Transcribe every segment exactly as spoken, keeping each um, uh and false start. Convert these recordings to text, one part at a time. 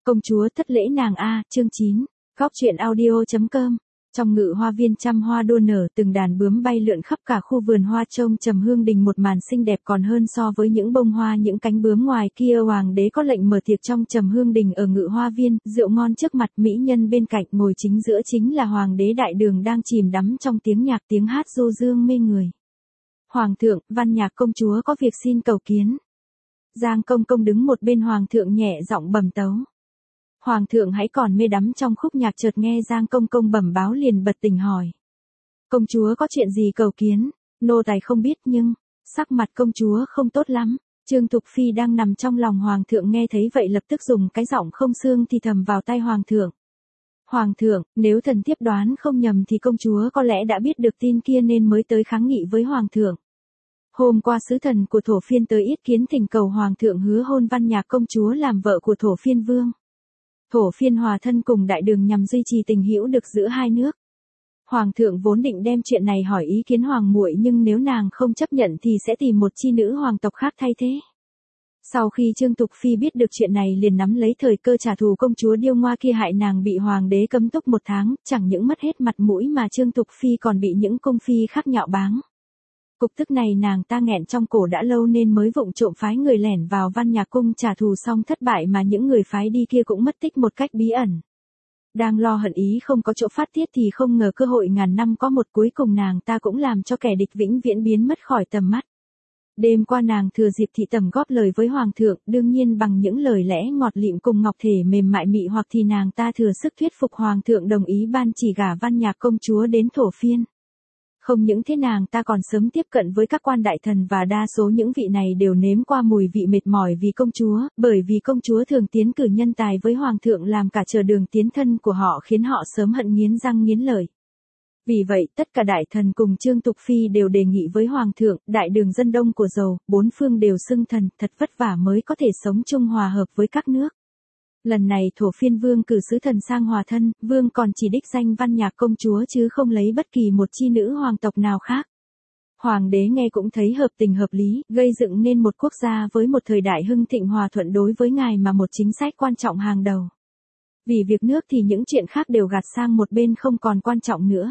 Công chúa thất lễ nàng a, chương chín. Góc truyện audio.com. Trong ngự hoa viên trăm hoa đua nở, từng đàn bướm bay lượn khắp cả khu vườn hoa trông trầm hương đình một màn xinh đẹp còn hơn so với những bông hoa những cánh bướm ngoài kia. Hoàng đế có lệnh mở tiệc trong trầm hương đình ở ngự hoa viên, rượu ngon trước mặt, mỹ nhân bên cạnh, ngồi chính giữa chính là hoàng đế đại đường đang chìm đắm trong tiếng nhạc tiếng hát du dương mê người. Hoàng thượng, Văn Nhạc công chúa có việc xin cầu kiến. Giang công công đứng một bên hoàng thượng nhẹ giọng bẩm tấu. Hoàng thượng hãy còn mê đắm trong khúc nhạc, chợt nghe Giang công công bẩm báo liền bật tỉnh hỏi. Công chúa có chuyện gì cầu kiến? Nô tài không biết nhưng, sắc mặt công chúa không tốt lắm. Trương Thục Phi đang nằm trong lòng hoàng thượng nghe thấy vậy lập tức dùng cái giọng không xương thì thầm vào tai hoàng thượng. Hoàng thượng, nếu thần thiếp đoán không nhầm thì công chúa có lẽ đã biết được tin kia nên mới tới kháng nghị với hoàng thượng. Hôm qua sứ thần của Thổ Phiên tới yết kiến thỉnh cầu hoàng thượng hứa hôn Văn Nhạc công chúa làm vợ của Thổ Phiên vương. Thổ Phiên hòa thân cùng đại đường nhằm duy trì tình hữu được giữa hai nước. Hoàng thượng vốn định đem chuyện này hỏi ý kiến hoàng muội, nhưng nếu nàng không chấp nhận thì sẽ tìm một chi nữ hoàng tộc khác thay thế. Sau khi Trương Thục Phi biết được chuyện này liền nắm lấy thời cơ trả thù công chúa điêu ngoa kia hại nàng bị hoàng đế cấm túc một tháng, chẳng những mất hết mặt mũi mà Trương Thục Phi còn bị những cung phi khác nhạo báng. Cục tức này nàng ta nghẹn trong cổ đã lâu nên mới vụng trộm phái người lẻn vào Văn Nhạc cung trả thù, xong thất bại mà những người phái đi kia cũng mất tích một cách bí ẩn. Đang lo hận ý không có chỗ phát tiết thì không ngờ cơ hội ngàn năm có một, cuối cùng nàng ta cũng làm cho kẻ địch vĩnh viễn biến mất khỏi tầm mắt. Đêm qua nàng thừa dịp thị tầm góp lời với hoàng thượng, đương nhiên bằng những lời lẽ ngọt lịm cùng ngọc thể mềm mại mị hoặc thì nàng ta thừa sức thuyết phục hoàng thượng đồng ý ban chỉ gả Văn Nhạc công chúa đến Thổ Phiên. Không những thế nàng ta còn sớm tiếp cận với các quan đại thần và đa số những vị này đều nếm qua mùi vị mệt mỏi vì công chúa, bởi vì công chúa thường tiến cử nhân tài với hoàng thượng làm cả chờ đường tiến thân của họ khiến họ sớm hận nghiến răng nghiến lợi. Vì vậy tất cả đại thần cùng Trương Thục Phi đều đề nghị với hoàng thượng, đại đường dân đông của giàu, bốn phương đều xưng thần, thật vất vả mới có thể sống chung hòa hợp với các nước. Lần này Thổ Phiên vương cử sứ thần sang hòa thân, vương còn chỉ đích danh Văn Nhạc công chúa chứ không lấy bất kỳ một chi nữ hoàng tộc nào khác. Hoàng đế nghe cũng thấy hợp tình hợp lý, gây dựng nên một quốc gia với một thời đại hưng thịnh hòa thuận đối với ngài mà một chính sách quan trọng hàng đầu. Vì việc nước thì những chuyện khác đều gạt sang một bên không còn quan trọng nữa.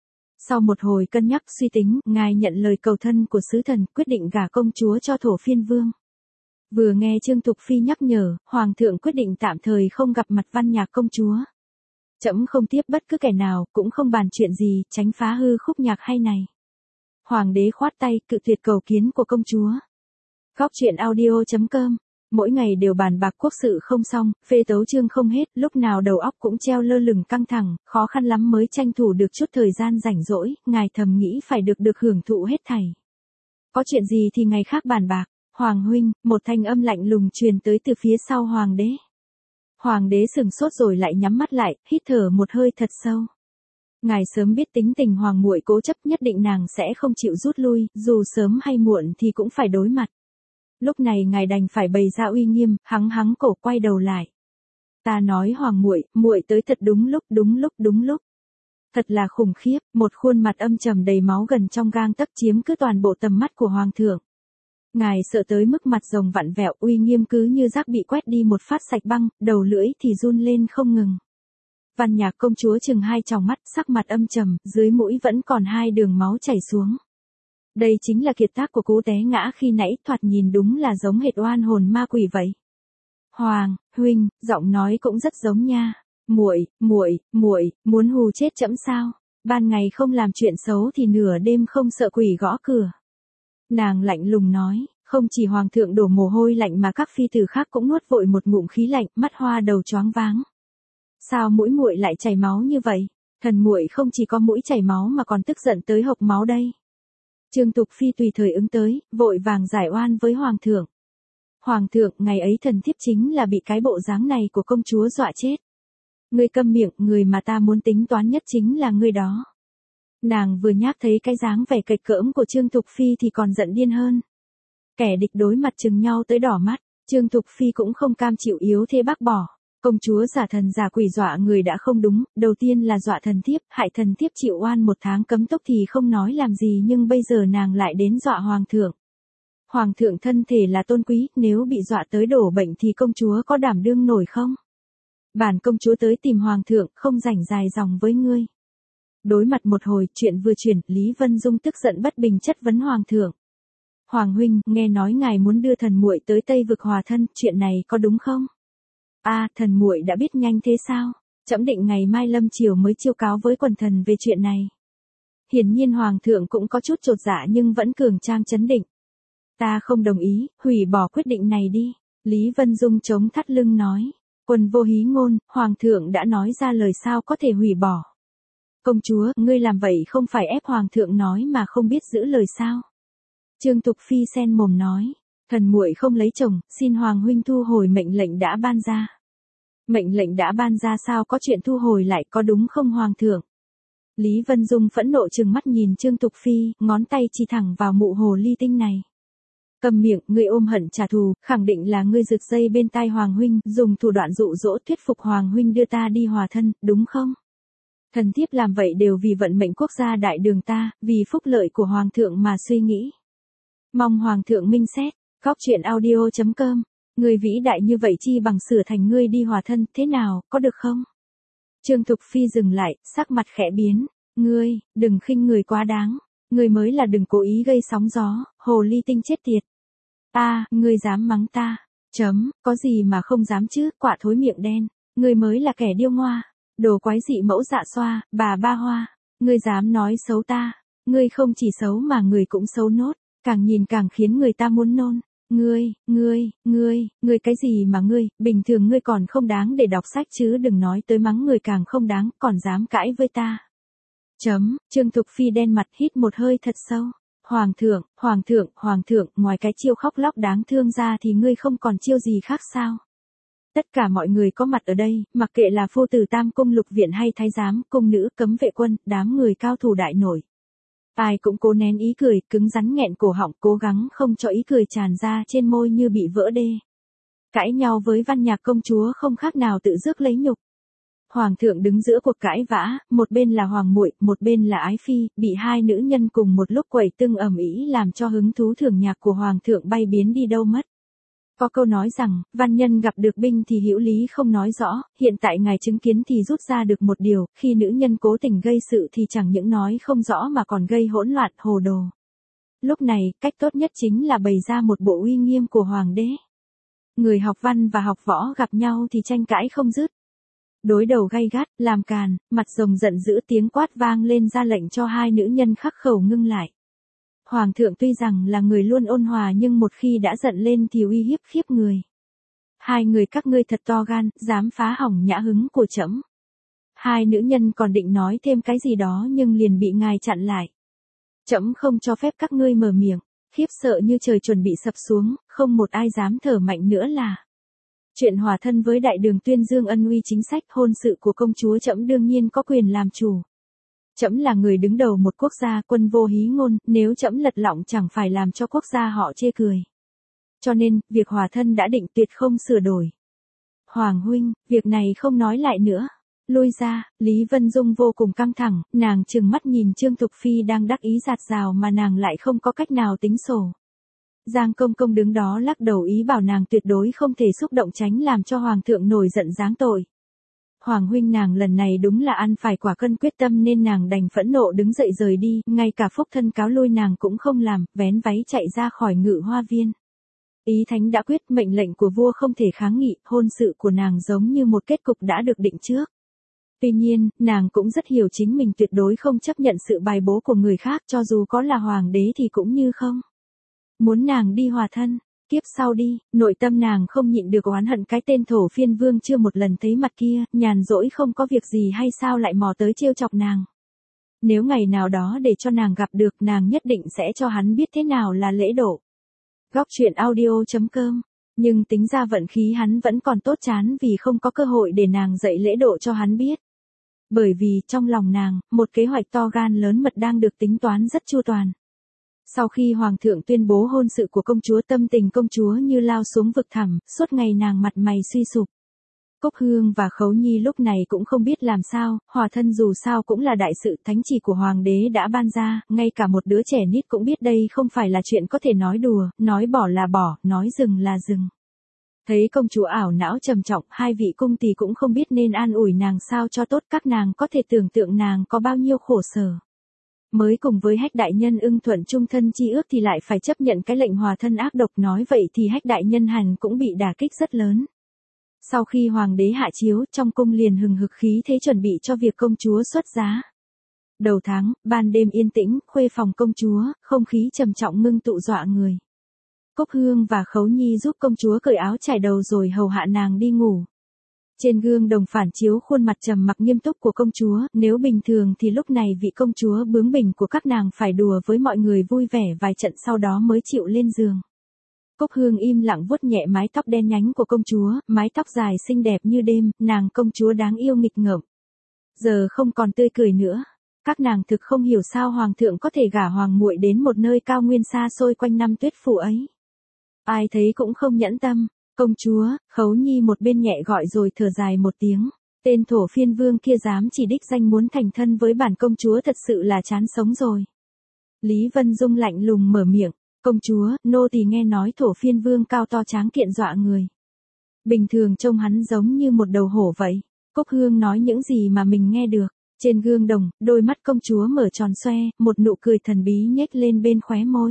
Sau một hồi cân nhắc suy tính, ngài nhận lời cầu thân của sứ thần, quyết định gả công chúa cho Thổ Phiên vương. Vừa nghe Trương Thục Phi nhắc nhở, hoàng thượng quyết định tạm thời không gặp mặt Văn Nhạc công chúa. Trẫm không tiếp bất cứ kẻ nào, cũng không bàn chuyện gì, tránh phá hư khúc nhạc hay này. Hoàng đế khoát tay, cự tuyệt cầu kiến của công chúa. Góc truyện audio.com. Mỗi ngày đều bàn bạc quốc sự không xong, phê tấu chương không hết, lúc nào đầu óc cũng treo lơ lửng căng thẳng, khó khăn lắm mới tranh thủ được chút thời gian rảnh rỗi, ngài thầm nghĩ phải được được hưởng thụ hết thảy. Có chuyện gì thì ngày khác bàn bạc. Hoàng huynh, một thanh âm lạnh lùng truyền tới từ phía sau hoàng đế. Hoàng đế sừng sốt rồi lại nhắm mắt lại, hít thở một hơi thật sâu. Ngài sớm biết tính tình hoàng muội cố chấp, nhất định nàng sẽ không chịu rút lui, dù sớm hay muộn thì cũng phải đối mặt. Lúc này ngài đành phải bày ra uy nghiêm, hắng hắng cổ quay đầu lại. Ta nói hoàng muội, muội tới thật đúng lúc, đúng lúc, đúng lúc. Thật là khủng khiếp, một khuôn mặt âm trầm đầy máu gần trong gang tấc chiếm cứ toàn bộ tầm mắt của hoàng thượng. Ngài sợ tới mức mặt rồng vặn vẹo, uy nghiêm cứ như rác bị quét đi một phát sạch băng, đầu lưỡi thì run lên không ngừng. Văn Nhạc công chúa chừng hai tròng mắt, sắc mặt âm trầm, dưới mũi vẫn còn hai đường máu chảy xuống. Đây chính là kiệt tác của cú té ngã khi nãy, thoạt nhìn đúng là giống hệt oan hồn ma quỷ vậy. Hoàng huynh, giọng nói cũng rất giống nha. Muội, muội, muội, muốn hù chết trẫm sao? Ban ngày không làm chuyện xấu thì nửa đêm không sợ quỷ gõ cửa. Nàng lạnh lùng nói, không chỉ hoàng thượng đổ mồ hôi lạnh mà các phi tử khác cũng nuốt vội một ngụm khí lạnh, mắt hoa đầu choáng váng. Sao mũi muội lại chảy máu như vậy? Thần muội không chỉ có mũi chảy máu mà còn tức giận tới hộc máu đây. Trương Thục Phi tùy thời ứng tới, vội vàng giải oan với hoàng thượng. Hoàng thượng, ngày ấy thần thiếp chính là bị cái bộ dáng này của công chúa dọa chết. Ngươi câm miệng, người mà ta muốn tính toán nhất chính là ngươi đó. Nàng vừa nhắc thấy cái dáng vẻ kịch cỡm của Trương Thục Phi thì còn giận điên hơn. Kẻ địch đối mặt chừng nhau tới đỏ mắt, Trương Thục Phi cũng không cam chịu yếu thế bác bỏ. Công chúa giả thần giả quỷ dọa người đã không đúng, đầu tiên là dọa thần thiếp, hại thần thiếp chịu oan một tháng cấm túc thì không nói làm gì, nhưng bây giờ nàng lại đến dọa hoàng thượng. Hoàng thượng thân thể là tôn quý, nếu bị dọa tới đổ bệnh thì công chúa có đảm đương nổi không? Bản công chúa tới tìm hoàng thượng, không rảnh dài dòng với ngươi. Đối mặt một hồi, chuyện vừa chuyển, Lý Vân Dung tức giận bất bình chất vấn hoàng thượng. Hoàng huynh, nghe nói ngài muốn đưa thần muội tới Tây vực hòa thân, chuyện này có đúng không? A, à, thần muội đã biết nhanh thế sao? Trẫm định ngày mai lâm chiều mới chiêu cáo với quần thần về chuyện này. Hiển nhiên hoàng thượng cũng có chút chột dạ nhưng vẫn cường trang trấn định. Ta không đồng ý, hủy bỏ quyết định này đi. Lý Vân Dung chống thắt lưng nói. Quần vô hí ngôn, hoàng thượng đã nói ra lời sao có thể hủy bỏ. Công chúa, ngươi làm vậy không phải ép hoàng thượng nói mà không biết giữ lời sao? Trương Tục Phi sen mồm nói. Thần muội không lấy chồng, xin hoàng huynh thu hồi mệnh lệnh đã ban ra. Mệnh lệnh đã ban ra sao có chuyện thu hồi lại, có đúng không hoàng thượng? Lý Vân Dung phẫn nộ trừng mắt nhìn Trương Tục Phi, ngón tay chỉ thẳng vào mụ hồ ly tinh này. Cầm miệng, ngươi ôm hận trả thù, khẳng định là ngươi rực dây bên tai hoàng huynh, dùng thủ đoạn dụ dỗ thuyết phục hoàng huynh đưa ta đi hòa thân, đúng không? Thần thiếp làm vậy đều vì vận mệnh quốc gia đại đường ta, vì phúc lợi của hoàng thượng mà suy nghĩ. Mong hoàng thượng minh xét. Góc truyện audio chấm com. Người vĩ đại như vậy chi bằng sửa thành ngươi đi hòa thân, thế nào, có được không? Trương Thục Phi dừng lại, sắc mặt khẽ biến. Ngươi, đừng khinh người quá đáng. Ngươi mới là đừng cố ý gây sóng gió, hồ ly tinh chết tiệt. Ta, ngươi dám mắng ta. Chấm, có gì mà không dám chứ, quả thối miệng đen. Ngươi mới là kẻ điêu ngoa. Đồ quái dị mẫu dạ xoa, bà ba hoa. Ngươi dám nói xấu ta. Ngươi không chỉ xấu mà người cũng xấu nốt. Càng nhìn càng khiến người ta muốn nôn. Ngươi, ngươi, ngươi, ngươi cái gì mà ngươi, bình thường ngươi còn không đáng để đọc sách chứ đừng nói tới mắng người càng không đáng, còn dám cãi với ta. Chấm, Trương Thục Phi đen mặt hít một hơi thật sâu. Hoàng thượng, hoàng thượng, hoàng thượng, ngoài cái chiêu khóc lóc đáng thương ra thì ngươi không còn chiêu gì khác sao? Tất cả mọi người có mặt ở đây, mặc kệ là phu tử tam cung lục viện hay thái giám, cung nữ, cấm vệ quân, đám người cao thủ đại nổi. Ai cũng cố nén ý cười, cứng rắn nghẹn cổ họng, cố gắng không cho ý cười tràn ra trên môi như bị vỡ đê. Cãi nhau với Văn Nhạc công chúa không khác nào tự rước lấy nhục. Hoàng thượng đứng giữa cuộc cãi vã, một bên là hoàng muội, một bên là ái phi, bị hai nữ nhân cùng một lúc quẩy tưng ầm ĩ làm cho hứng thú thưởng nhạc của hoàng thượng bay biến đi đâu mất. Có câu nói rằng, văn nhân gặp được binh thì hữu lý không nói rõ, hiện tại ngài chứng kiến thì rút ra được một điều, khi nữ nhân cố tình gây sự thì chẳng những nói không rõ mà còn gây hỗn loạn, hồ đồ. Lúc này, cách tốt nhất chính là bày ra một bộ uy nghiêm của hoàng đế. Người học văn và học võ gặp nhau thì tranh cãi không dứt. Đối đầu gay gắt, làm càn, mặt rồng giận dữ tiếng quát vang lên ra lệnh cho hai nữ nhân khắc khẩu ngưng lại. Hoàng thượng tuy rằng là người luôn ôn hòa nhưng một khi đã giận lên thì uy hiếp khiếp người. Hai người các ngươi thật to gan, dám phá hỏng nhã hứng của trẫm. Hai nữ nhân còn định nói thêm cái gì đó nhưng liền bị ngài chặn lại. Trẫm không cho phép các ngươi mở miệng, khiếp sợ như trời chuẩn bị sập xuống, không một ai dám thở mạnh nữa là. Chuyện hòa thân với đại đường tuyên dương ân uy chính sách hôn sự của công chúa trẫm đương nhiên có quyền làm chủ. Trẫm là người đứng đầu một quốc gia, quân vô hí ngôn, nếu trẫm lật lọng chẳng phải làm cho quốc gia họ chê cười. Cho nên, việc hòa thân đã định tuyệt không sửa đổi. Hoàng huynh, việc này không nói lại nữa. Lui ra, Lý Vân Dung vô cùng căng thẳng, nàng trừng mắt nhìn Trương Thục Phi đang đắc ý giạt rào mà nàng lại không có cách nào tính sổ. Giang Công Công đứng đó lắc đầu ý bảo nàng tuyệt đối không thể xúc động tránh làm cho Hoàng thượng nổi giận giáng tội. Hoàng huynh nàng lần này đúng là ăn phải quả cân quyết tâm nên nàng đành phẫn nộ đứng dậy rời đi, ngay cả phúc thân cáo lui nàng cũng không làm, vén váy chạy ra khỏi ngự hoa viên. Ý thánh đã quyết, mệnh lệnh của vua không thể kháng nghị, hôn sự của nàng giống như một kết cục đã được định trước. Tuy nhiên, nàng cũng rất hiểu chính mình tuyệt đối không chấp nhận sự bài bố của người khác cho dù có là hoàng đế thì cũng như không. Muốn nàng đi hòa thân, kiếp sau đi, nội tâm nàng không nhịn được oán hận cái tên thổ phiên vương chưa một lần thấy mặt kia, nhàn rỗi không có việc gì hay sao lại mò tới trêu chọc nàng. Nếu ngày nào đó để cho nàng gặp được nàng nhất định sẽ cho hắn biết thế nào là lễ độ. Góc truyện audio chấm com. Nhưng tính ra vận khí hắn vẫn còn tốt chán vì không có cơ hội để nàng dạy lễ độ cho hắn biết. Bởi vì trong lòng nàng, một kế hoạch to gan lớn mật đang được tính toán rất chu toàn. Sau khi hoàng thượng tuyên bố hôn sự của công chúa, tâm tình công chúa như lao xuống vực thẳm, suốt ngày nàng mặt mày suy sụp. Cúc Hương và Khấu Nhi lúc này cũng không biết làm sao, hòa thân dù sao cũng là đại sự, thánh chỉ của hoàng đế đã ban ra, ngay cả một đứa trẻ nít cũng biết đây không phải là chuyện có thể nói đùa, nói bỏ là bỏ, nói dừng là dừng. Thấy công chúa ảo não trầm trọng, hai vị cung tỳ cũng không biết nên an ủi nàng sao cho tốt, các nàng có thể tưởng tượng nàng có bao nhiêu khổ sở. Mới cùng với Hách đại nhân ưng thuận chung thân chi ước thì lại phải chấp nhận cái lệnh hòa thân ác độc, nói vậy thì Hách đại nhân hẳn cũng bị đả kích rất lớn. Sau khi hoàng đế hạ chiếu, trong cung liền hừng hực khí thế chuẩn bị cho việc công chúa xuất giá. Đầu tháng, ban đêm yên tĩnh, khuê phòng công chúa, không khí trầm trọng ngưng tụ dọa người. Cốc Hương và Khấu Nhi giúp công chúa cởi áo trải đầu rồi hầu hạ nàng đi ngủ. Trên gương đồng phản chiếu khuôn mặt trầm mặc nghiêm túc của công chúa, nếu bình thường thì lúc này vị công chúa bướng bỉnh của các nàng phải đùa với mọi người vui vẻ vài trận sau đó mới chịu lên giường. Cốc Hương im lặng vuốt nhẹ mái tóc đen nhánh của công chúa, mái tóc dài xinh đẹp như đêm, nàng công chúa đáng yêu nghịch ngợm. Giờ không còn tươi cười nữa. Các nàng thực không hiểu sao hoàng thượng có thể gả hoàng muội đến một nơi cao nguyên xa xôi quanh năm tuyết phủ ấy. Ai thấy cũng không nhẫn tâm. Công chúa, Khấu Nhi một bên nhẹ gọi rồi thở dài một tiếng. Tên thổ phiên vương kia dám chỉ đích danh muốn thành thân với bản công chúa, thật sự là chán sống rồi. Lý Vân Dung lạnh lùng mở miệng. Công chúa, nô tỳ nghe nói thổ phiên vương cao to tráng kiện dọa người. Bình thường trông hắn giống như một đầu hổ vậy. Cốc Hương nói những gì mà mình nghe được. Trên gương đồng, đôi mắt công chúa mở tròn xoe, một nụ cười thần bí nhếch lên bên khóe môi.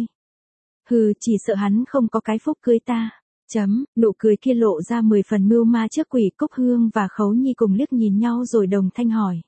Hừ, chỉ sợ hắn không có cái phúc cưới ta. Chấm, nụ cười kia lộ ra mười phần mưu ma trước quỷ. Cốc Hương và Khấu Nhi cùng liếc nhìn nhau rồi đồng thanh hỏi.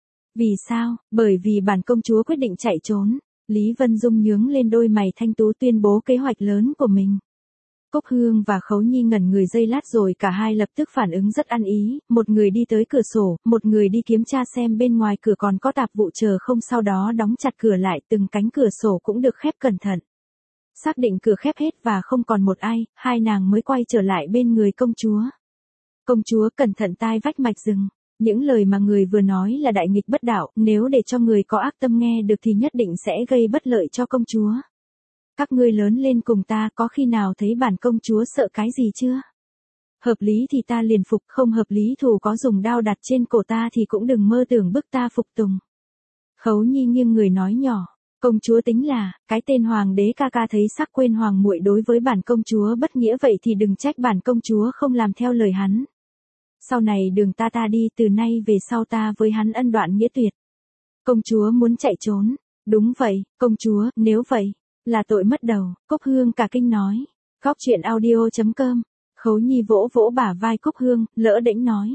Vì sao? Bởi vì bản công chúa quyết định chạy trốn. Lý Vân Dung nhướng lên đôi mày thanh tú tuyên bố kế hoạch lớn của mình. Cốc Hương và Khấu Nhi ngẩn người giây lát rồi cả hai lập tức phản ứng rất ăn ý, một người đi tới cửa sổ, một người đi kiểm tra xem bên ngoài cửa còn có tạp vụ chờ không, sau đó đóng chặt cửa lại, từng cánh cửa sổ cũng được khép cẩn thận. Xác định cửa khép hết và không còn một ai, hai nàng mới quay trở lại bên người công chúa. Công chúa cẩn thận tai vách mạch rừng. Những lời mà người vừa nói là đại nghịch bất đạo, nếu để cho người có ác tâm nghe được thì nhất định sẽ gây bất lợi cho công chúa. Các ngươi lớn lên cùng ta, có khi nào thấy bản công chúa sợ cái gì chưa? Hợp lý thì ta liền phục, không hợp lý thù có dùng đao đặt trên cổ ta thì cũng đừng mơ tưởng bức ta phục tùng. Khấu Nhi nghiêng người nói nhỏ, công chúa tính là, cái tên hoàng đế ca ca thấy sắc quên hoàng muội đối với bản công chúa bất nghĩa, vậy thì đừng trách bản công chúa không làm theo lời hắn. Sau này đường ta ta đi, từ nay về sau ta với hắn ân đoạn nghĩa tuyệt. Công chúa muốn chạy trốn. Đúng vậy, công chúa, nếu vậy, là tội mất đầu. Cốc Hương cả kinh nói. Góc truyện audio chấm com. Khấu Nhi vỗ vỗ bả vai Cốc Hương, lỡ đễnh nói.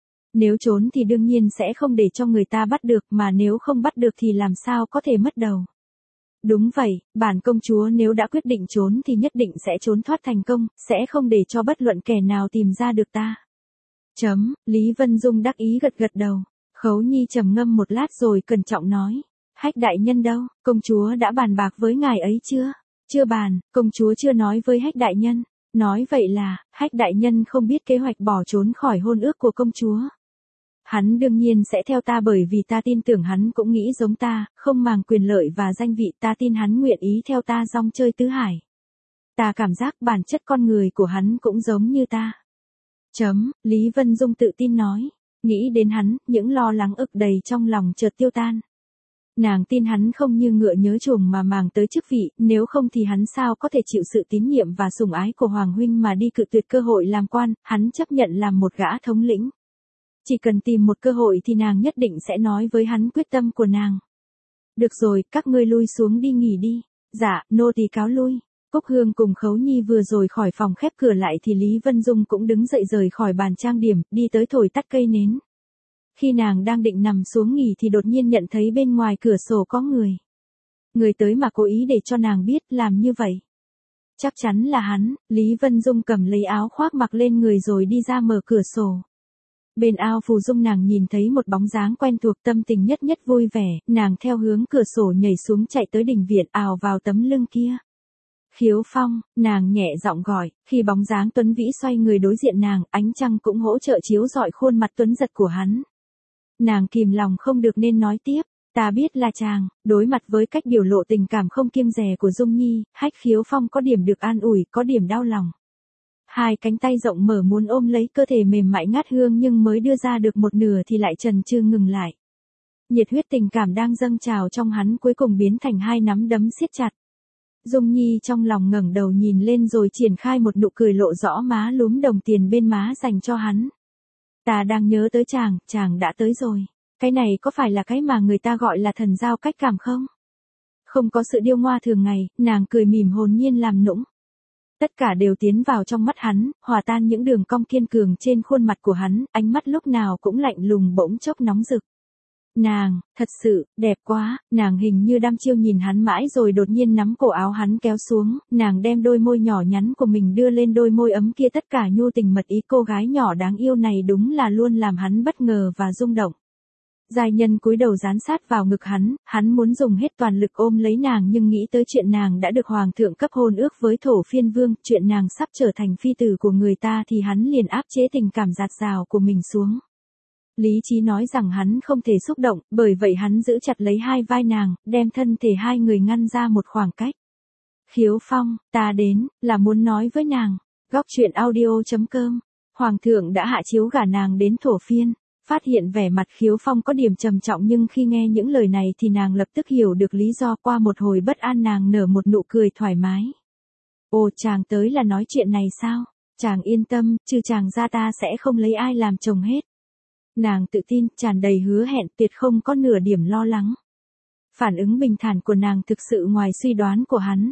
Nếu trốn thì đương nhiên sẽ không để cho người ta bắt được, mà nếu không bắt được thì làm sao có thể mất đầu. Đúng vậy, bản công chúa nếu đã quyết định trốn thì nhất định sẽ trốn thoát thành công, sẽ không để cho bất luận kẻ nào tìm ra được ta. Chấm, Lý Vân Dung đắc ý gật gật đầu. Khấu Nhi trầm ngâm một lát rồi cẩn trọng nói. Hách đại nhân đâu, công chúa đã bàn bạc với ngài ấy chưa? Chưa bàn, công chúa chưa nói với Hách đại nhân. Nói vậy là, Hách đại nhân không biết kế hoạch bỏ trốn khỏi hôn ước của công chúa. Hắn đương nhiên sẽ theo ta, bởi vì ta tin tưởng hắn cũng nghĩ giống ta, không màng quyền lợi và danh vị, ta tin hắn nguyện ý theo ta rong chơi tứ hải. Ta cảm giác bản chất con người của hắn cũng giống như ta. Chấm, Lý Vân Dung tự tin nói. Nghĩ đến hắn, những lo lắng ực đầy trong lòng chợt tiêu tan. Nàng tin hắn không như ngựa nhớ chuồng mà màng tới chức vị, nếu không thì hắn sao có thể chịu sự tín nhiệm và sủng ái của Hoàng huynh mà đi cự tuyệt cơ hội làm quan, hắn chấp nhận làm một gã thống lĩnh. Chỉ cần tìm một cơ hội thì nàng nhất định sẽ nói với hắn quyết tâm của nàng. Được rồi, các ngươi lui xuống đi nghỉ đi. Dạ, nô tỳ cáo lui. Cốc Hương cùng Khấu Nhi vừa rồi khỏi phòng khép cửa lại thì Lý Vân Dung cũng đứng dậy rời khỏi bàn trang điểm, đi tới thổi tắt cây nến. Khi nàng đang định nằm xuống nghỉ thì đột nhiên nhận thấy bên ngoài cửa sổ có người. Người tới mà cố ý để cho nàng biết làm như vậy. Chắc chắn là hắn. Lý Vân Dung cầm lấy áo khoác mặc lên người rồi đi ra mở cửa sổ. Bên ao phù dung nàng nhìn thấy một bóng dáng quen thuộc, tâm tình nhất nhất vui vẻ, nàng theo hướng cửa sổ nhảy xuống chạy tới đình viện, ào vào tấm lưng kia. Khiếu Phong, nàng nhẹ giọng gọi, khi bóng dáng tuấn vĩ xoay người đối diện nàng, ánh trăng cũng hỗ trợ chiếu rọi khuôn mặt tuấn giật của hắn. Nàng kìm lòng không được nên nói tiếp, ta biết là chàng. Đối mặt với cách biểu lộ tình cảm không kiêng dè của Dung Nhi, Hách Khiếu Phong có điểm được an ủi, có điểm đau lòng. Hai cánh tay rộng mở muốn ôm lấy cơ thể mềm mại ngát hương nhưng mới đưa ra được một nửa thì lại chần chừ ngừng lại. Nhiệt huyết tình cảm đang dâng trào trong hắn cuối cùng biến thành hai nắm đấm siết chặt. Dung Nhi trong lòng ngẩng đầu nhìn lên rồi triển khai một nụ cười lộ rõ má lúm đồng tiền bên má dành cho hắn. Ta đang nhớ tới chàng, chàng đã tới rồi. Cái này có phải là cái mà người ta gọi là thần giao cách cảm không? Không có sự điêu ngoa thường ngày, nàng cười mỉm hồn nhiên làm nũng. Tất cả đều tiến vào trong mắt hắn, hòa tan những đường cong kiên cường trên khuôn mặt của hắn, ánh mắt lúc nào cũng lạnh lùng bỗng chốc nóng rực. Nàng, thật sự, đẹp quá, nàng hình như đăm chiêu nhìn hắn mãi rồi đột nhiên nắm cổ áo hắn kéo xuống, nàng đem đôi môi nhỏ nhắn của mình đưa lên đôi môi ấm kia, tất cả nhu tình mật ý cô gái nhỏ đáng yêu này đúng là luôn làm hắn bất ngờ và rung động. Giai nhân cúi đầu dán sát vào ngực hắn, hắn muốn dùng hết toàn lực ôm lấy nàng nhưng nghĩ tới chuyện nàng đã được hoàng thượng cấp hôn ước với thổ phiên vương, chuyện nàng sắp trở thành phi tử của người ta thì hắn liền áp chế tình cảm dạt dào của mình xuống. Lý trí nói rằng hắn không thể xúc động, bởi vậy hắn giữ chặt lấy hai vai nàng, đem thân thể hai người ngăn ra một khoảng cách. Khiếu Phong, ta đến, là muốn nói với nàng. Góc truyện audio chấm com. Hoàng thượng đã hạ chiếu gả nàng đến thổ phiên. Phát hiện vẻ mặt Khiếu Phong có điểm trầm trọng nhưng khi nghe những lời này thì nàng lập tức hiểu được lý do. Qua một hồi bất an nàng nở một nụ cười thoải mái. Ồ, chàng tới là nói chuyện này sao? Chàng yên tâm, trừ chàng ra ta sẽ không lấy ai làm chồng hết. Nàng tự tin, tràn đầy hứa hẹn, tuyệt không có nửa điểm lo lắng. Phản ứng bình thản của nàng thực sự ngoài suy đoán của hắn.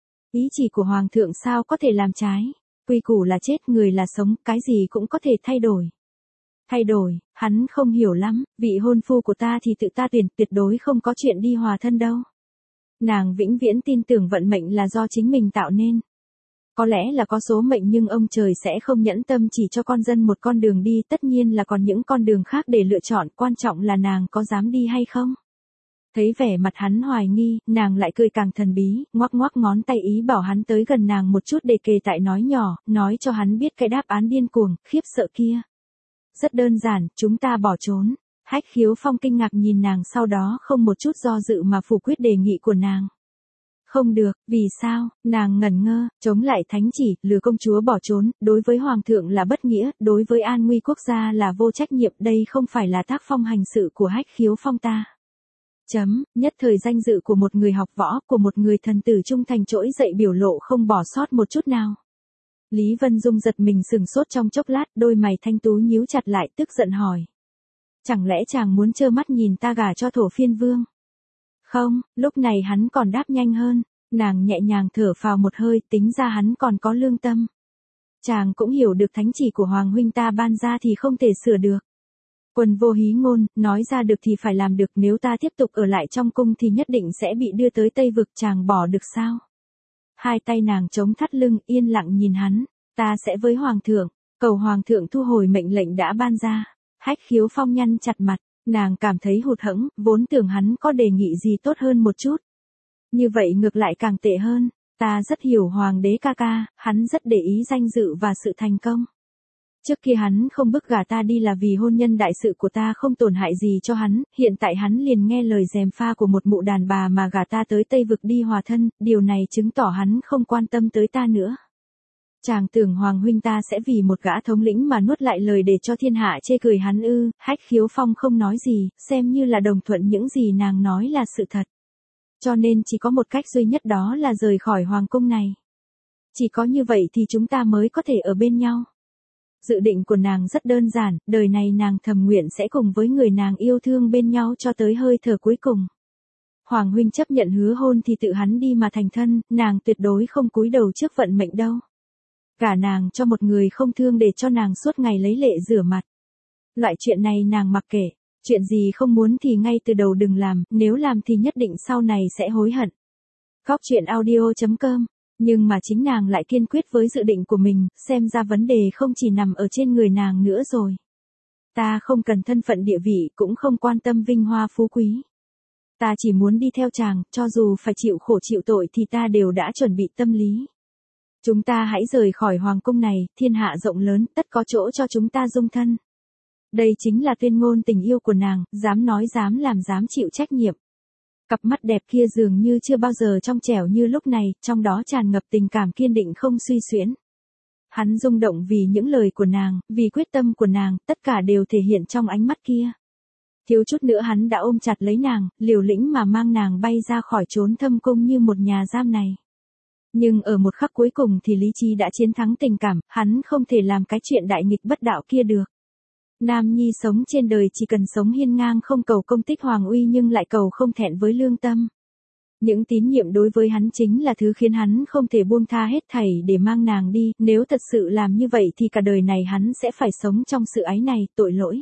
Ý chỉ của hoàng thượng sao có thể làm trái? Quy củ là chết, người là sống, cái gì cũng có thể thay đổi. Thay đổi, hắn không hiểu lắm, vị hôn phu của ta thì tự ta tuyển, tuyệt đối không có chuyện đi hòa thân đâu. Nàng vĩnh viễn tin tưởng vận mệnh là do chính mình tạo nên. Có lẽ là có số mệnh nhưng ông trời sẽ không nhẫn tâm chỉ cho con dân một con đường đi, tất nhiên là còn những con đường khác để lựa chọn, quan trọng là nàng có dám đi hay không. Thấy vẻ mặt hắn hoài nghi, nàng lại cười càng thần bí, ngoắc ngoắc ngón tay ý bảo hắn tới gần nàng một chút để kề tại nói nhỏ, nói cho hắn biết cái đáp án điên cuồng, khiếp sợ kia. Rất đơn giản, chúng ta bỏ trốn. Hách Khiếu Phong kinh ngạc nhìn nàng, sau đó không một chút do dự mà phủ quyết đề nghị của nàng. Không được, vì sao? Nàng ngẩn ngơ, chống lại thánh chỉ, lừa công chúa bỏ trốn, đối với hoàng thượng là bất nghĩa, đối với an nguy quốc gia là vô trách nhiệm, đây không phải là tác phong hành sự của Hách Khiếu Phong ta. Chấm, nhất thời danh dự của một người học võ, của một người thần tử trung thành trỗi dậy biểu lộ không bỏ sót một chút nào. Lý Vân Dung giật mình sừng sốt trong chốc lát, đôi mày thanh tú nhíu chặt lại, tức giận hỏi. Chẳng lẽ chàng muốn trơ mắt nhìn ta gả cho thổ phiên vương? Không, lúc này hắn còn đáp nhanh hơn, nàng nhẹ nhàng thở phào một hơi, tính ra hắn còn có lương tâm. Chàng cũng hiểu được thánh chỉ của hoàng huynh ta ban ra thì không thể sửa được. Quần vô hí ngôn, nói ra được thì phải làm được, nếu ta tiếp tục ở lại trong cung thì nhất định sẽ bị đưa tới Tây Vực, chàng bỏ được sao? Hai tay nàng chống thắt lưng, yên lặng nhìn hắn, ta sẽ với hoàng thượng, cầu hoàng thượng thu hồi mệnh lệnh đã ban ra. Hách Khiếu Phong nhăn chặt mặt, nàng cảm thấy hụt hẫng, vốn tưởng hắn có đề nghị gì tốt hơn một chút. Như vậy ngược lại càng tệ hơn, ta rất hiểu hoàng đế ca ca, hắn rất để ý danh dự và sự thành công. Trước kia hắn không bức gả ta đi là vì hôn nhân đại sự của ta không tổn hại gì cho hắn, hiện tại hắn liền nghe lời gièm pha của một mụ đàn bà mà gả ta tới Tây Vực đi hòa thân, điều này chứng tỏ hắn không quan tâm tới ta nữa. Chàng tưởng hoàng huynh ta sẽ vì một gã thống lĩnh mà nuốt lại lời để cho thiên hạ chê cười hắn ư? Hách Khiếu Phong không nói gì, xem như là đồng thuận những gì nàng nói là sự thật. Cho nên chỉ có một cách duy nhất, đó là rời khỏi hoàng cung này. Chỉ có như vậy thì chúng ta mới có thể ở bên nhau. Dự định của nàng rất đơn giản, đời này nàng thầm nguyện sẽ cùng với người nàng yêu thương bên nhau cho tới hơi thở cuối cùng. Hoàng huynh chấp nhận hứa hôn thì tự hắn đi mà thành thân, nàng tuyệt đối không cúi đầu trước vận mệnh đâu. Cả nàng cho một người không thương để cho nàng suốt ngày lấy lệ rửa mặt. Loại chuyện này nàng mặc kệ, chuyện gì không muốn thì ngay từ đầu đừng làm, nếu làm thì nhất định sau này sẽ hối hận. Góc truyện audio chấm com. Nhưng mà chính nàng lại kiên quyết với dự định của mình, xem ra vấn đề không chỉ nằm ở trên người nàng nữa rồi. Ta không cần thân phận địa vị, cũng không quan tâm vinh hoa phú quý. Ta chỉ muốn đi theo chàng, cho dù phải chịu khổ chịu tội thì ta đều đã chuẩn bị tâm lý. Chúng ta hãy rời khỏi hoàng cung này, thiên hạ rộng lớn, tất có chỗ cho chúng ta dung thân. Đây chính là tuyên ngôn tình yêu của nàng, dám nói dám làm dám chịu trách nhiệm. Cặp mắt đẹp kia dường như chưa bao giờ trong trẻo như lúc này, trong đó tràn ngập tình cảm kiên định không suy xuyễn. Hắn rung động vì những lời của nàng, vì quyết tâm của nàng, tất cả đều thể hiện trong ánh mắt kia. Thiếu chút nữa hắn đã ôm chặt lấy nàng, liều lĩnh mà mang nàng bay ra khỏi chốn thâm cung như một nhà giam này. Nhưng ở một khắc cuối cùng thì lý trí đã chiến thắng tình cảm, hắn không thể làm cái chuyện đại nghịch bất đạo kia được. Nam nhi sống trên đời chỉ cần sống hiên ngang không cầu công tích hoàng uy nhưng lại cầu không thẹn với lương tâm. Những tín nhiệm đối với hắn chính là thứ khiến hắn không thể buông tha hết thảy để mang nàng đi, nếu thật sự làm như vậy thì cả đời này hắn sẽ phải sống trong sự áy này, tội lỗi.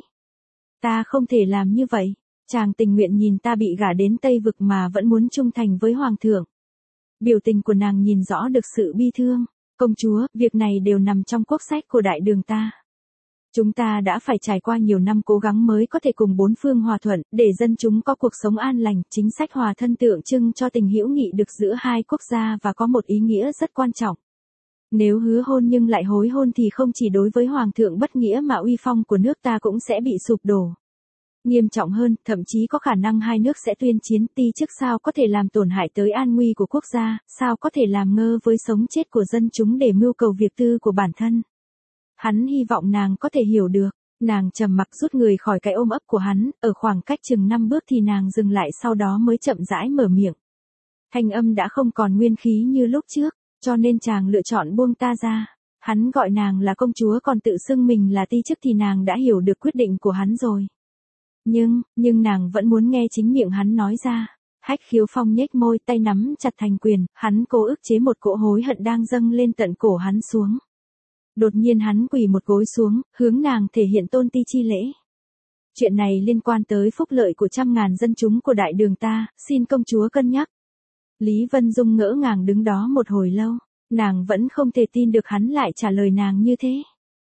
Ta không thể làm như vậy, chàng tình nguyện nhìn ta bị gả đến Tây Vực mà vẫn muốn trung thành với Hoàng thượng. Biểu tình của nàng nhìn rõ được sự bi thương, công chúa, việc này đều nằm trong quốc sách của đại đường ta. Chúng ta đã phải trải qua nhiều năm cố gắng mới có thể cùng bốn phương hòa thuận, để dân chúng có cuộc sống an lành, chính sách hòa thân tượng trưng cho tình hữu nghị được giữa hai quốc gia và có một ý nghĩa rất quan trọng. Nếu hứa hôn nhưng lại hối hôn thì không chỉ đối với Hoàng thượng bất nghĩa mà uy phong của nước ta cũng sẽ bị sụp đổ. Nghiêm trọng hơn, thậm chí có khả năng hai nước sẽ tuyên chiến, ti chức sao có thể làm tổn hại tới an nguy của quốc gia, sao có thể làm ngơ với sống chết của dân chúng để mưu cầu việc tư của bản thân. Hắn hy vọng nàng có thể hiểu được, nàng trầm mặc rút người khỏi cái ôm ấp của hắn, ở khoảng cách chừng năm bước thì nàng dừng lại sau đó mới chậm rãi mở miệng. Thanh âm đã không còn nguyên khí như lúc trước, cho nên chàng lựa chọn buông ta ra. Hắn gọi nàng là công chúa còn tự xưng mình là ti chức thì nàng đã hiểu được quyết định của hắn rồi. Nhưng, nhưng nàng vẫn muốn nghe chính miệng hắn nói ra. Hách Khiếu Phong nhếch môi, tay nắm chặt thành quyền, hắn cố ức chế một cỗ hối hận đang dâng lên tận cổ hắn xuống. Đột nhiên hắn quỳ một gối xuống, hướng nàng thể hiện tôn ti chi lễ. Chuyện này liên quan tới phúc lợi của trăm ngàn dân chúng của đại đường ta, xin công chúa cân nhắc. Lý Vân Dung ngỡ ngàng đứng đó một hồi lâu, nàng vẫn không thể tin được hắn lại trả lời nàng như thế.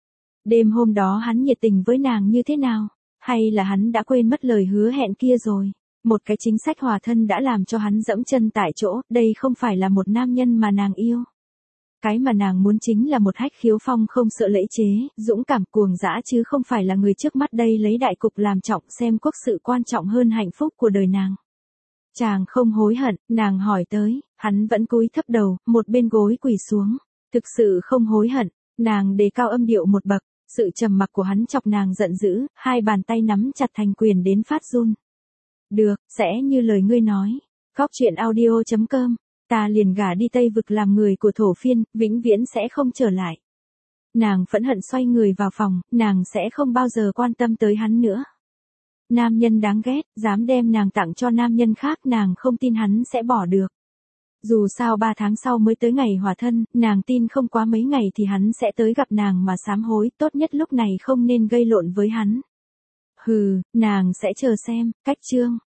Đêm hôm đó hắn nhiệt tình với nàng như thế nào, hay là hắn đã quên mất lời hứa hẹn kia rồi. Một cái chính sách hòa thân đã làm cho hắn dẫm chân tại chỗ, đây không phải là một nam nhân mà nàng yêu. Cái mà nàng muốn chính là một Hách Khiếu Phong không sợ lễ chế, dũng cảm cuồng dã chứ không phải là người trước mắt đây lấy đại cục làm trọng, xem quốc sự quan trọng hơn hạnh phúc của đời nàng. Chàng không hối hận, nàng hỏi tới, hắn vẫn cúi thấp đầu, một bên gối quỳ xuống. Thực sự không hối hận, nàng đề cao âm điệu một bậc, sự trầm mặc của hắn chọc nàng giận dữ, hai bàn tay nắm chặt thành quyền đến phát run. Được, sẽ như lời ngươi nói. Góc truyện audio chấm com, ta liền gả đi Tây Vực làm người của thổ phiên, vĩnh viễn sẽ không trở lại. Nàng phẫn hận xoay người vào phòng, nàng sẽ không bao giờ quan tâm tới hắn nữa. Nam nhân đáng ghét, dám đem nàng tặng cho nam nhân khác, nàng không tin hắn sẽ bỏ được. Dù sao ba tháng sau mới tới ngày hòa thân, nàng tin không quá mấy ngày thì hắn sẽ tới gặp nàng mà sám hối, tốt nhất lúc này không nên gây lộn với hắn. Hừ, nàng sẽ chờ xem, cách chương.